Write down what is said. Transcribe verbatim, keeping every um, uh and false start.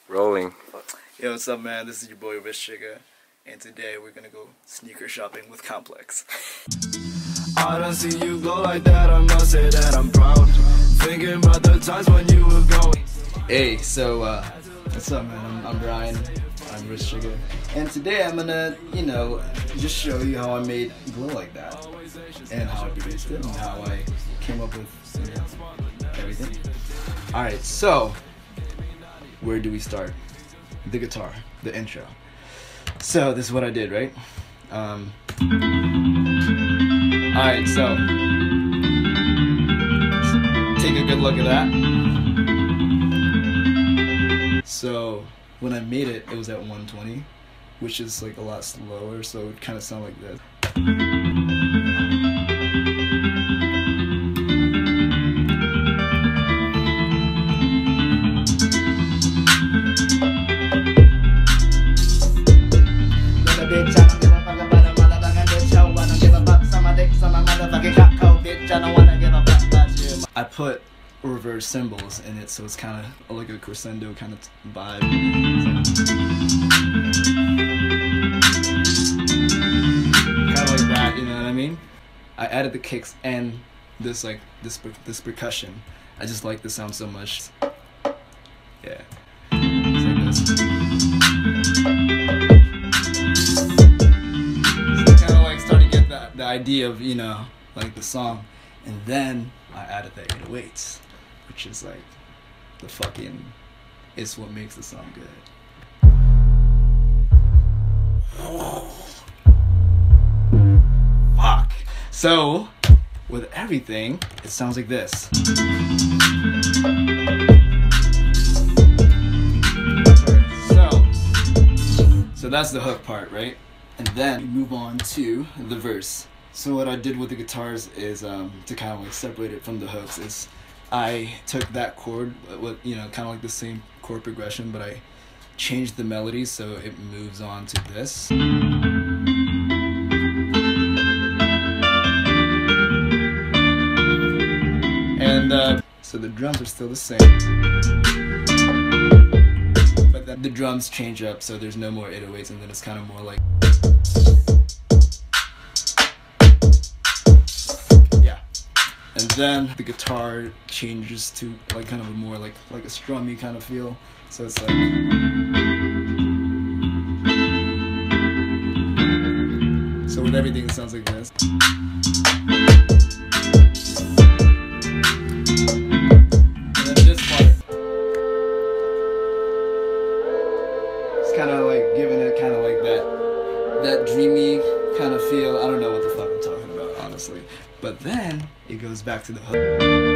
Rolling. Yo, what's up, man? This is your boy Rich Sugar, and today we're gonna go sneaker shopping with Complex. I don't see you go like that, I must say that I'm proud. Thinking about the times when you were going. Hey, so, uh, what's up, man? I'm, I'm Brian. I'm Rich Sugar. And today I'm gonna, you know, just show you how I made glow like that. And how I produced it, and how I came up with, you know, everything. Alright, so, where do we start? The guitar, the intro. So, this is what I did, right? Um, Alright, so, take a good look at that. So, when I made it, it was at one twenty, which is like a lot slower, so it would kind of sound like this. I put reverse cymbals in it, so it's kind of like a crescendo kind of vibe. Kind of like that, you know what I mean? I added the kicks and this like this this percussion. I just like the sound so much. Yeah, it's like this. So kind of like start to get that the idea of, you know, like the song, and then I added the eight oh eights, which is like the fucking, it's what makes the song good. Fuck. So, with everything, it sounds like this. So, so that's the hook part, right? And then we move on to the verse. So what I did with the guitars is, um, to kind of like separate it from the hooks, is I took that chord, with, you know, kind of like the same chord progression, but I changed the melody so it moves on to this. And uh, so the drums are still the same, but then the drums change up, so there's no more eight oh eights, and then it's kind of more like. And then the guitar changes to like kind of a more like like a strummy kind of feel. So it's like, so with everything it sounds like this. And then this part, it's kind of like giving it kind of like that that dreamy kind of feel. I don't know what the fuck I'm talking about, honestly. But then it goes back to the hook.